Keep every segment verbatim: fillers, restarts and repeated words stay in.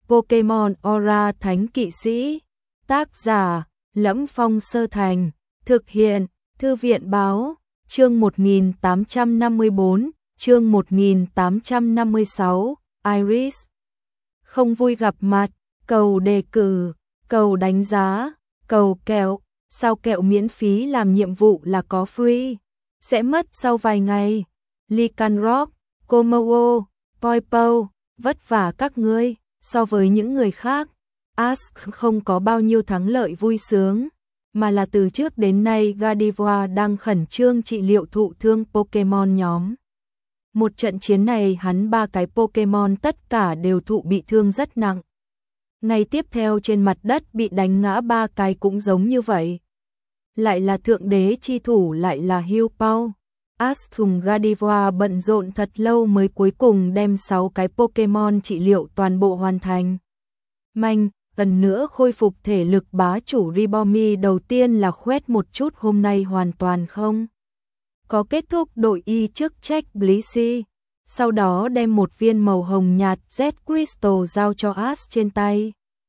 Pokemon Aura Thánh Kỵ Sĩ. Tác giả: Lẫm Phong Sơ Thành. Thực hiện: Thư viện Báo. Chương một nghìn tám trăm năm mươi bốn, chương một nghìn tám trăm năm mươi sáu, Iris. Không vui gặp mặt, cầu đề cử, cầu đánh giá, cầu kẹo. Sao kẹo miễn phí làm nhiệm vụ là có free? Sẽ mất sau vài ngày. Lycanroc, Komodo, Poipo, vất vả các ngươi. So với những người khác, Ash không có bao nhiêu thắng lợi vui sướng, mà là từ trước đến nay Gardevoir đang khẩn trương trị liệu thụ thương Pokemon nhóm. Một trận chiến này hắn ba cái Pokemon tất cả đều thụ bị thương rất nặng. Ngày tiếp theo trên mặt đất bị đánh ngã ba cái cũng giống như vậy. Lại là thượng đế chi thủ, lại là Hưu Pao. Ash cùng Gardevoir bận rộn thật lâu mới cuối cùng đem sáu cái Pokemon trị liệu toàn bộ hoàn thành. Manh, lần nữa khôi phục thể lực. Bá chủ Ribomi đầu tiên là khoét một chút, hôm nay hoàn toàn không có kết thúc đội y chức trách Blissey. Sau đó đem một viên màu hồng nhạt Z Crystal giao cho Ash trên tay.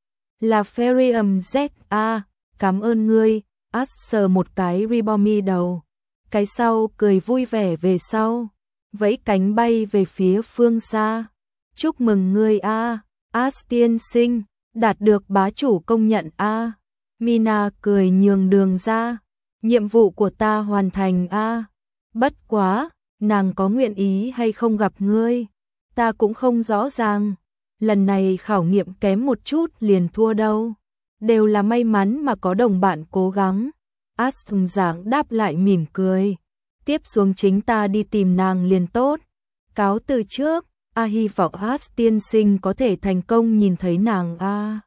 Là Ferium Z A, cảm ơn ngươi. Ash sờ một cái Ribomi đầu. Cái sau cười vui vẻ về sau, vẫy cánh bay về phía phương xa. Chúc mừng ngươi a, Ash tiên sinh, đạt được bá chủ công nhận a. Mina cười nhường đường ra. Nhiệm vụ của ta hoàn thành a. Bất quá, nàng có nguyện ý hay không gặp ngươi, ta cũng không rõ ràng. Lần này khảo nghiệm kém một chút liền thua đâu. Đều là may mắn mà có đồng bạn cố gắng. Ash thùng giảng đáp lại mỉm cười. Tiếp xuống chính ta đi tìm nàng liền tốt. Cáo từ trước, a hy vọng Ash tiên sinh có thể thành công nhìn thấy nàng a.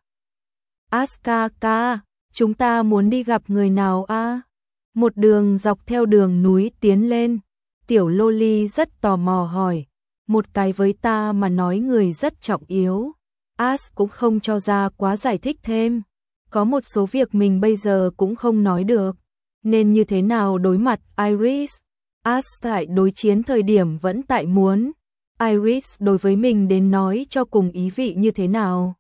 Ash ca ca, chúng ta muốn đi gặp người nào a? Một đường dọc theo đường núi tiến lên, tiểu Loli rất tò mò hỏi. Một cái với ta mà nói người rất trọng yếu. Ash cũng không cho ra quá giải thích thêm. Có một số việc mình bây giờ cũng không nói được. Nên như thế nào đối mặt Iris? Ash tại đối chiến thời điểm vẫn tại muốn. Iris đối với mình đến nói cho cùng ý vị như thế nào?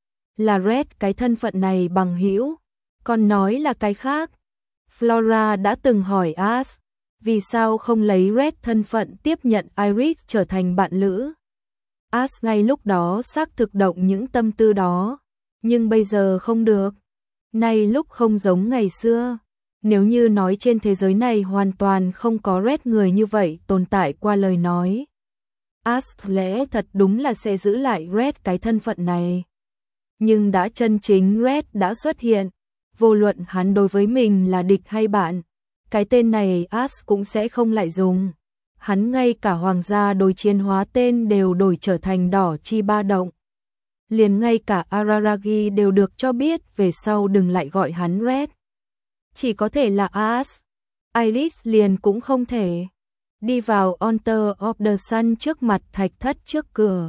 Là Red cái thân phận này bằng hữu, còn nói là cái khác. Flora đã từng hỏi Ash, vì sao không lấy Red thân phận tiếp nhận Iris trở thành bạn lữ? Ash ngay lúc đó xác thực động những tâm tư đó, nhưng bây giờ không được. Nay lúc không giống ngày xưa. Nếu như nói trên thế giới này hoàn toàn không có Red người như vậy tồn tại qua lời nói, Ash lẽ thật đúng là sẽ giữ lại Red cái thân phận này. Nhưng đã chân chính Red đã xuất hiện, vô luận hắn đối với mình là địch hay bạn, cái tên này Ash cũng sẽ không lại dùng. Hắn ngay cả hoàng gia đối chiến hóa tên đều đổi trở thành đỏ chi ba động. Liền ngay cả Araragi đều được cho biết về sau đừng lại gọi hắn Red. Chỉ có thể là Ash. Iris liền cũng không thể. Đi vào Altar of the Sun trước mặt thạch thất trước cửa.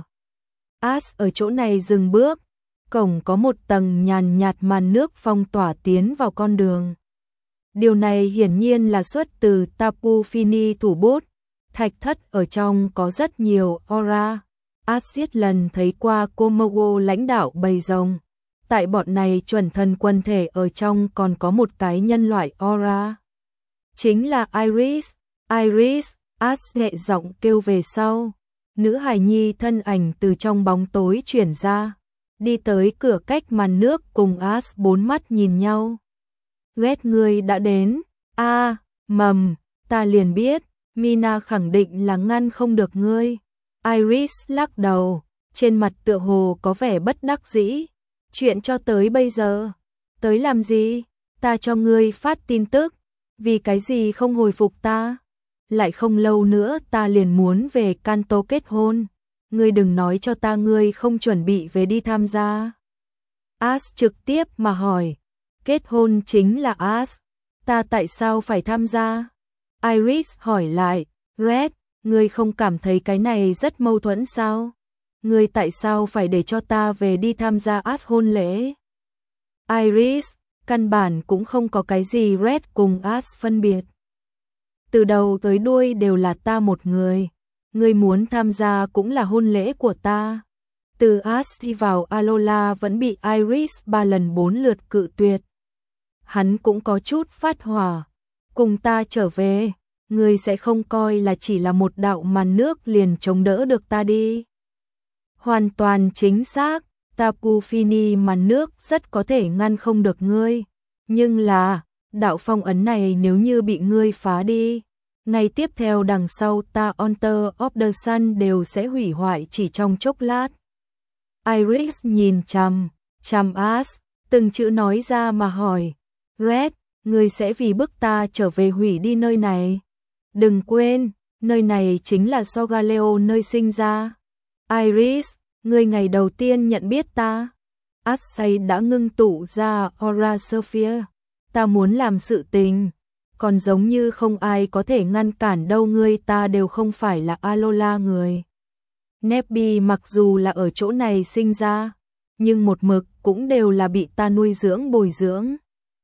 Ash ở chỗ này dừng bước. Cổng có một tầng nhàn nhạt màn nước phong tỏa tiến vào con đường. Điều này hiển nhiên là xuất từ Tapu Fini thủ bút. Thạch thất ở trong có rất nhiều aura. Ash lần thấy qua Komodo lãnh đạo bầy rồng. Tại bọn này chuẩn thần quân thể ở trong còn có một cái nhân loại aura. Chính là Iris. Iris, Ash nhẹ giọng kêu về sau. Nữ hài nhi thân ảnh từ trong bóng tối chuyển ra. Đi tới cửa cách màn nước cùng Ash bốn mắt nhìn nhau. Red ngươi đã đến. A, à, mầm, ta liền biết. Mina khẳng định là ngăn không được ngươi. Iris lắc đầu, trên mặt tựa hồ có vẻ bất đắc dĩ. Chuyện cho tới bây giờ, tới làm gì? Ta cho ngươi phát tin tức, vì cái gì không hồi phục ta? Lại không lâu nữa ta liền muốn về Kanto kết hôn. Ngươi đừng nói cho ta ngươi không chuẩn bị về đi tham gia. Ash trực tiếp mà hỏi, kết hôn chính là Ash, ta tại sao phải tham gia? Iris hỏi lại, Red, ngươi không cảm thấy cái này rất mâu thuẫn sao? Ngươi tại sao phải để cho ta về đi tham gia Ash hôn lễ? Iris, căn bản cũng không có cái gì Red cùng Ash phân biệt. Từ đầu tới đuôi đều là ta một người. Ngươi muốn tham gia cũng là hôn lễ của ta. Từ Ash đi vào Alola vẫn bị Iris ba lần bốn lượt cự tuyệt. Hắn cũng có chút phát hỏa. Cùng ta trở về, ngươi sẽ không coi là chỉ là một đạo màn nước liền chống đỡ được ta đi. Hoàn toàn chính xác, Tapu Fini màn nước rất có thể ngăn không được ngươi. Nhưng là, đạo phong ấn này nếu như bị ngươi phá đi, ngay tiếp theo đằng sau ta Altar of the Sun đều sẽ hủy hoại chỉ trong chốc lát. Iris nhìn chằm, chằm Ash, từng chữ nói ra mà hỏi, Red, ngươi sẽ vì bức ta trở về hủy đi nơi này. Đừng quên, nơi này chính là Solgaleo nơi sinh ra. Iris, ngươi ngày đầu tiên nhận biết ta. Ash đã ngưng tụ ra Aura Sphere. Ta muốn làm sự tình, còn giống như không ai có thể ngăn cản đâu, ngươi ta đều không phải là Alola người. Nebby mặc dù là ở chỗ này sinh ra, nhưng một mực cũng đều là bị ta nuôi dưỡng bồi dưỡng.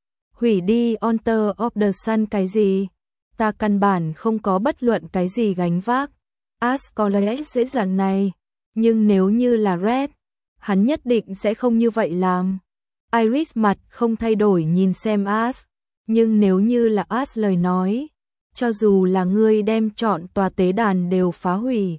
Hủy đi Altar of the Sun cái gì? Ta căn bản không có bất luận cái gì gánh vác. Ash có lẽ dễ dàng này, nhưng nếu như là Red, hắn nhất định sẽ không như vậy làm. Iris mặt không thay đổi nhìn xem Ash, nhưng nếu như là Ash lời nói, cho dù là ngươi đem chọn tòa tế đàn đều phá hủy,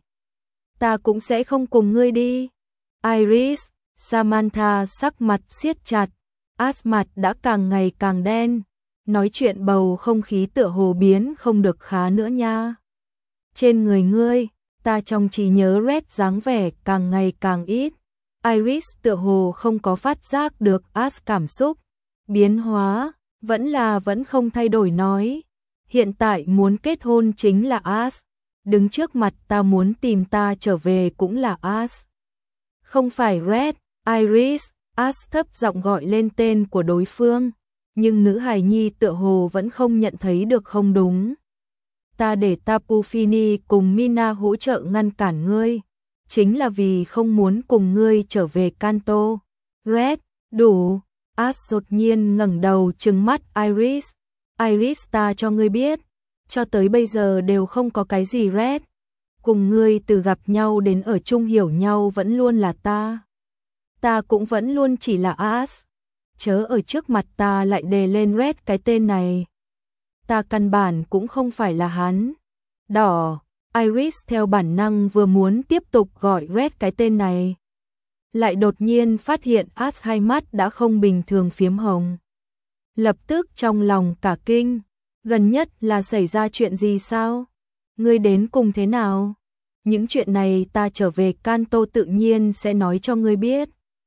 ta cũng sẽ không cùng ngươi đi. Iris, Samantha sắc mặt siết chặt, Ash mặt đã càng ngày càng đen, nói chuyện bầu không khí tựa hồ biến không được khá nữa nha. Trên người ngươi, ta trong trí nhớ Red dáng vẻ càng ngày càng ít. Iris tựa hồ không có phát giác được Ash cảm xúc biến hóa, vẫn là vẫn không thay đổi nói, hiện tại muốn kết hôn chính là Ash, đứng trước mặt ta muốn tìm ta trở về cũng là Ash, không phải Red. Iris, Ash thấp giọng gọi lên tên của đối phương, nhưng nữ hài nhi tựa hồ vẫn không nhận thấy được không đúng. Ta để Tapu Fini cùng Mina hỗ trợ ngăn cản ngươi, chính là vì không muốn cùng ngươi trở về Kanto. Red, đủ. Ash đột nhiên ngẩng đầu trừng mắt Iris. Iris, ta cho ngươi biết, cho tới bây giờ đều không có cái gì Red. Cùng ngươi từ gặp nhau đến ở chung hiểu nhau vẫn luôn là ta. Ta cũng vẫn luôn chỉ là Ash. Chớ ở trước mặt ta lại đề lên Red cái tên này. Ta căn bản cũng không phải là hắn. Đỏ. Iris theo bản năng vừa muốn tiếp tục gọi Red cái tên này, lại đột nhiên phát hiện Ash hai mắt đã không bình thường phiếm hồng. Lập tức trong lòng cả kinh, gần nhất là xảy ra chuyện gì sao? Ngươi đến cùng thế nào? Những chuyện này ta trở về Kanto tự nhiên sẽ nói cho ngươi biết.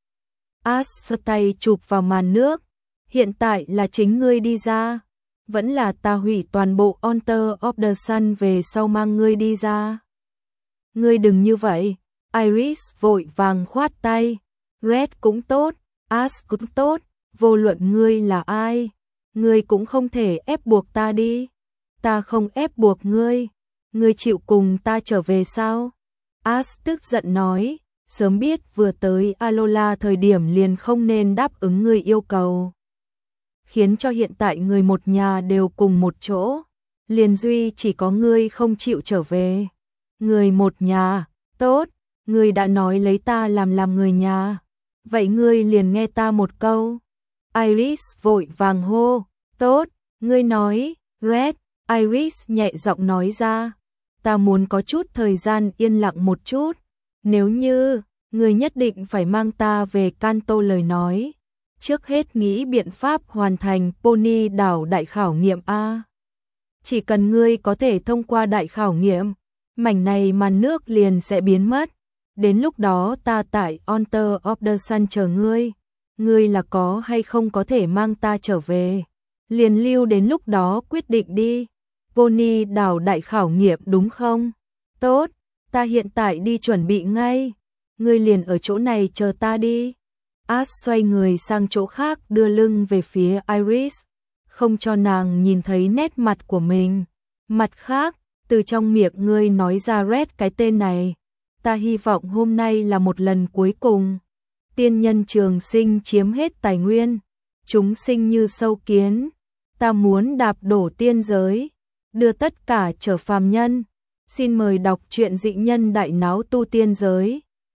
Ash giơ tay chụp vào màn nước, hiện tại là chính ngươi đi ra, vẫn là ta hủy toàn bộ Altar of the Sun về sau mang ngươi đi ra. Ngươi đừng như vậy. Iris vội vàng khoát tay. Red cũng tốt, Ash cũng tốt, vô luận ngươi là ai, ngươi cũng không thể ép buộc ta đi. Ta không ép buộc ngươi, ngươi chịu cùng ta trở về sao? Ash tức giận nói, sớm biết vừa tới Alola thời điểm liền không nên đáp ứng ngươi yêu cầu, khiến cho hiện tại người một nhà đều cùng một chỗ, liền duy chỉ có ngươi không chịu trở về. Người một nhà, tốt, ngươi đã nói lấy ta làm làm người nhà, vậy ngươi liền nghe ta một câu. Iris vội vàng hô, tốt, ngươi nói. Red. Iris nhẹ giọng nói ra, ta muốn có chút thời gian yên lặng một chút, nếu như ngươi nhất định phải mang ta về Kanto lời nói, trước hết nghĩ biện pháp hoàn thành Pony đảo đại khảo nghiệm a. Chỉ cần ngươi có thể thông qua đại khảo nghiệm, mảnh này màn nước liền sẽ biến mất. Đến lúc đó ta tại Altar of the Sun chờ ngươi. Ngươi là có hay không có thể mang ta trở về, liền lưu đến lúc đó quyết định đi. Pony đảo đại khảo nghiệm đúng không? Tốt, ta hiện tại đi chuẩn bị ngay. Ngươi liền ở chỗ này chờ ta đi. Ash xoay người sang chỗ khác đưa lưng về phía Iris, không cho nàng nhìn thấy nét mặt của mình. Mặt khác, từ trong miệng ngươi nói ra Red cái tên này, ta hy vọng hôm nay là một lần cuối cùng. Tiên nhân trường sinh chiếm hết tài nguyên, chúng sinh như sâu kiến, ta muốn đạp đổ tiên giới, đưa tất cả trở phàm nhân. Xin mời đọc truyện Dị Nhân Đại Náo Tu Tiên Giới.